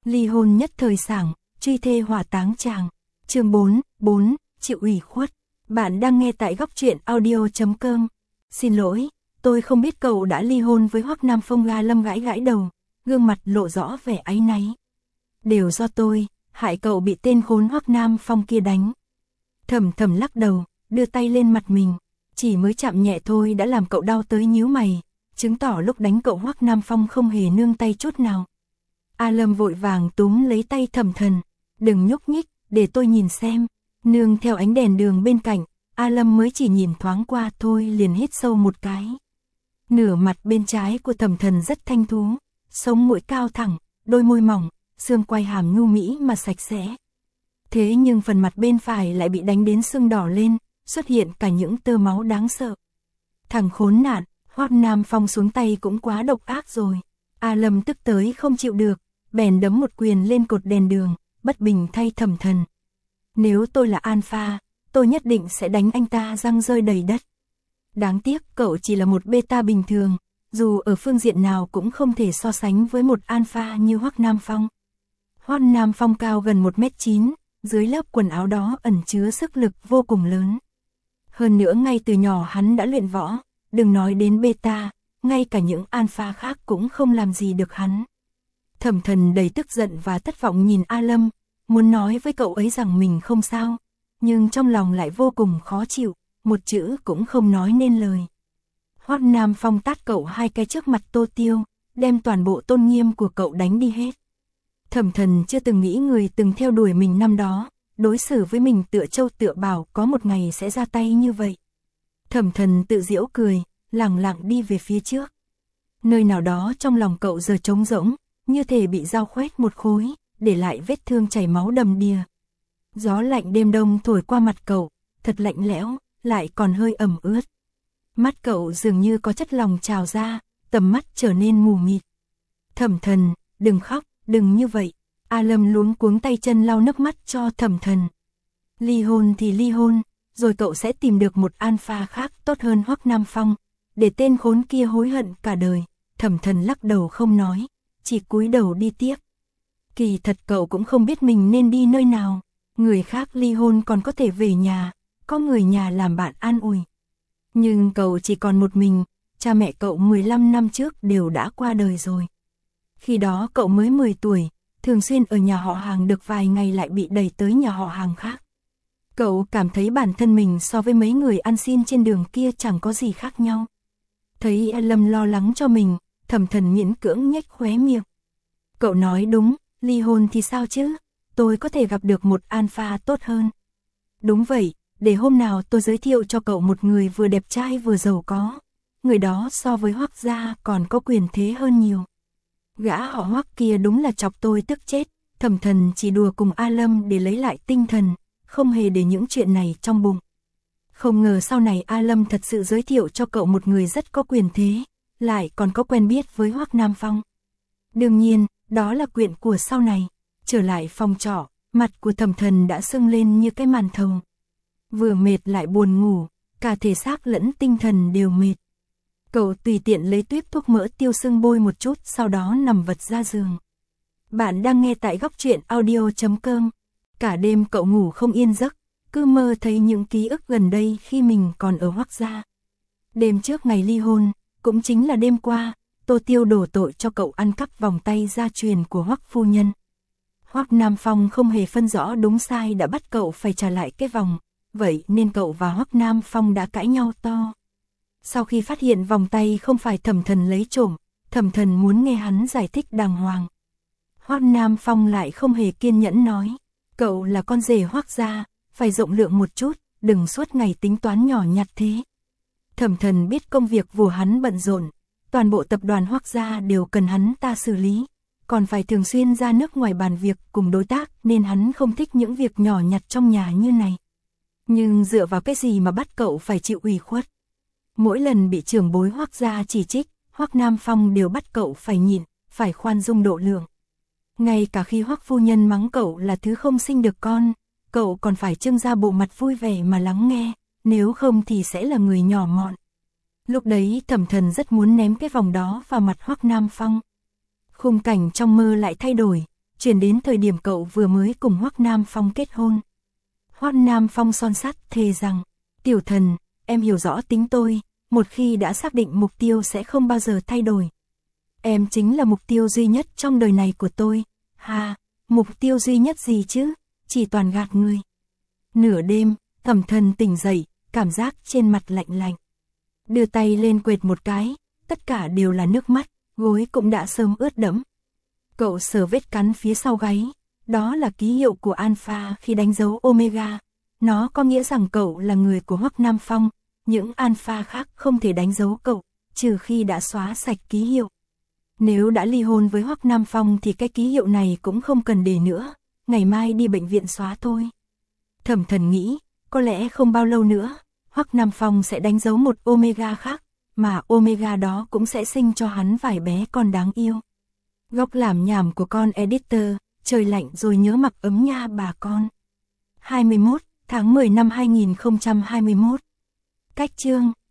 Ly hôn nhất thời sảng, truy thê hỏa táng chàng. Chương 4, chịu ủy khuất. Bạn đang nghe tại góc truyện audio.com. Xin lỗi, tôi không biết cậu đã ly hôn với Hoắc Nam Phong. A Lâm gãi gãi đầu, gương mặt lộ rõ vẻ áy náy. Đều do tôi, hại cậu bị tên khốn Hoắc Nam Phong kia đánh. Thầm thầm lắc đầu, đưa tay lên mặt mình, chỉ mới chạm nhẹ thôi đã làm cậu đau tới nhíu mày, chứng tỏ lúc đánh cậu Hoắc Nam Phong không hề nương tay chút nào. A Lâm vội vàng túm lấy tay Thẩm Thần, đừng nhúc nhích, để tôi nhìn xem. Nương theo ánh đèn đường bên cạnh, A Lâm mới chỉ nhìn thoáng qua thôi liền hít sâu một cái. Nửa mặt bên trái của Thẩm Thần rất thanh tú, sống mũi cao thẳng, đôi môi mỏng, xương quai hàm nhu mỹ mà sạch sẽ. Thế nhưng phần mặt bên phải lại bị đánh đến sưng đỏ lên, xuất hiện cả những tơ máu đáng sợ. Thằng khốn nạn, Hoắc Nam Phong xuống tay cũng quá độc ác rồi. A Lâm tức tới không chịu được, bèn đấm một quyền lên cột đèn đường, bất bình thay Thẩm Thần. Nếu tôi là Alpha, tôi nhất định sẽ đánh anh ta răng rơi đầy đất. Đáng tiếc cậu chỉ là một beta bình thường, dù ở phương diện nào cũng không thể so sánh với một Alpha như Hoắc Nam Phong. Hoắc Nam Phong cao gần 1m9, dưới lớp quần áo đó ẩn chứa sức lực vô cùng lớn. Hơn nữa ngay từ nhỏ hắn đã luyện võ, đừng nói đến beta, ngay cả những Alpha khác cũng không làm gì được hắn. Thẩm Thần đầy tức giận và thất vọng nhìn A Lâm, muốn nói với cậu ấy rằng mình không sao, nhưng trong lòng lại vô cùng khó chịu, một chữ cũng không nói nên lời. Hoắc Nam Phong tát cậu hai cái trước mặt Tô Tiêu, đem toàn bộ tôn nghiêm của cậu đánh đi hết. Thẩm Thần chưa từng nghĩ người từng theo đuổi mình năm đó, đối xử với mình tựa trâu tựa bảo có một ngày sẽ ra tay như vậy. Thẩm Thần tự giễu cười, lẳng lặng đi về phía trước. Nơi nào đó trong lòng cậu giờ trống rỗng, như thể bị dao khoét một khối, để lại vết thương chảy máu đầm đìa. Gió lạnh đêm đông thổi qua mặt cậu, thật lạnh lẽo, lại còn hơi ẩm ướt. Mắt cậu dường như có chất lỏng trào ra, tầm mắt trở nên mù mịt. Thẩm Thần, đừng khóc, đừng như vậy. A Lâm luống cuống tay chân lau nước mắt cho Thẩm Thần. Ly hôn thì ly hôn, rồi cậu sẽ tìm được một Alpha khác tốt hơn Hoắc Nam Phong, để tên khốn kia hối hận cả đời. Thẩm Thần lắc đầu không nói, chỉ cúi đầu đi tiếp. Kỳ thật cậu cũng không biết mình nên đi nơi nào, người khác ly hôn còn có thể về nhà, có người nhà làm bạn an ủi. Nhưng cậu chỉ còn một mình, cha mẹ cậu 15 năm trước đều đã qua đời rồi. Khi đó cậu mới 10 tuổi, thường xuyên ở nhà họ hàng được vài ngày lại bị đẩy tới nhà họ hàng khác. Cậu cảm thấy bản thân mình so với mấy người ăn xin trên đường kia chẳng có gì khác nhau. Thấy A Lâm lo lắng cho mình, Thẩm Thần miễn cưỡng nhếch khóe miệng. Cậu nói đúng, ly hôn thì sao chứ, tôi có thể gặp được một Alpha tốt hơn. Đúng vậy, để hôm nào tôi giới thiệu cho cậu một người vừa đẹp trai vừa giàu có. Người đó so với Hoắc gia còn có quyền thế hơn nhiều. Gã họ Hoắc kia đúng là chọc tôi tức chết. Thẩm Thần chỉ đùa cùng A Lâm để lấy lại tinh thần, không hề để những chuyện này trong bụng. Không ngờ sau này A Lâm thật sự giới thiệu cho cậu một người rất có quyền thế, lại còn có quen biết với Hoắc Nam Phong. Đương nhiên, đó là chuyện của sau này. Trở lại phòng trọ, mặt của Thẩm Thần đã sưng lên như cái màn thầu. Vừa mệt lại buồn ngủ, cả thể xác lẫn tinh thần đều mệt. Cậu tùy tiện lấy tuýp thuốc mỡ tiêu sưng bôi một chút, sau đó nằm vật ra giường. Bạn đang nghe tại góc truyện audio.com. Cả đêm cậu ngủ không yên giấc, cứ mơ thấy những ký ức gần đây khi mình còn ở Hoắc gia. Đêm trước ngày ly hôn, cũng chính là đêm qua, Tô Tiêu đổ tội cho cậu ăn cắp vòng tay gia truyền của Hoắc phu nhân. Hoắc Nam Phong không hề phân rõ đúng sai đã bắt cậu phải trả lại cái vòng, vậy nên cậu và Hoắc Nam Phong đã cãi nhau to. Sau khi phát hiện vòng tay không phải Thẩm Thần lấy trộm, Thẩm Thần muốn nghe hắn giải thích đàng hoàng. Hoắc Nam Phong lại không hề kiên nhẫn nói, cậu là con rể Hoắc gia, phải rộng lượng một chút, đừng suốt ngày tính toán nhỏ nhặt thế. Thẩm Thần biết công việc của hắn bận rộn, toàn bộ tập đoàn Hoắc gia đều cần hắn ta xử lý, còn phải thường xuyên ra nước ngoài bàn việc cùng đối tác nên hắn không thích những việc nhỏ nhặt trong nhà như này. Nhưng dựa vào cái gì mà bắt cậu phải chịu ủy khuất? Mỗi lần bị trưởng bối Hoắc gia chỉ trích, Hoắc Nam Phong đều bắt cậu phải nhịn, phải khoan dung độ lượng. Ngay cả khi Hoắc phu nhân mắng cậu là thứ không sinh được con, cậu còn phải trưng ra bộ mặt vui vẻ mà lắng nghe, nếu không thì sẽ là người nhỏ mọn. Lúc đấy Thẩm Thần rất muốn ném cái vòng đó vào mặt Hoắc Nam Phong. Khung cảnh trong mơ lại thay đổi, chuyển đến thời điểm cậu vừa mới cùng Hoắc Nam Phong kết hôn. Hoắc Nam Phong son sắt thề rằng, tiểu thần, em hiểu rõ tính tôi, một khi đã xác định mục tiêu sẽ không bao giờ thay đổi. Em chính là mục tiêu duy nhất trong đời này của tôi. Ha, mục tiêu duy nhất gì chứ, chỉ toàn gạt người. Nửa đêm, Thẩm Thần tỉnh dậy, cảm giác trên mặt lạnh lạnh. Đưa tay lên quệt một cái, tất cả đều là nước mắt, gối cũng đã sớm ướt đẫm. Cậu sờ vết cắn phía sau gáy, đó là ký hiệu của Alpha khi đánh dấu Omega. Nó có nghĩa rằng cậu là người của Hoắc Nam Phong, những Alpha khác không thể đánh dấu cậu, trừ khi đã xóa sạch ký hiệu. Nếu đã ly hôn với Hoắc Nam Phong thì cái ký hiệu này cũng không cần để nữa, ngày mai đi bệnh viện xóa thôi. Thẩm Thần nghĩ, có lẽ không bao lâu nữa, Hoắc Nam Phong sẽ đánh dấu một Omega khác, mà Omega đó cũng sẽ sinh cho hắn vài bé con đáng yêu. Góc làm nhảm của con editor, trời lạnh rồi nhớ mặc ấm nha bà con. 21 tháng 10 năm 2021. Cách chương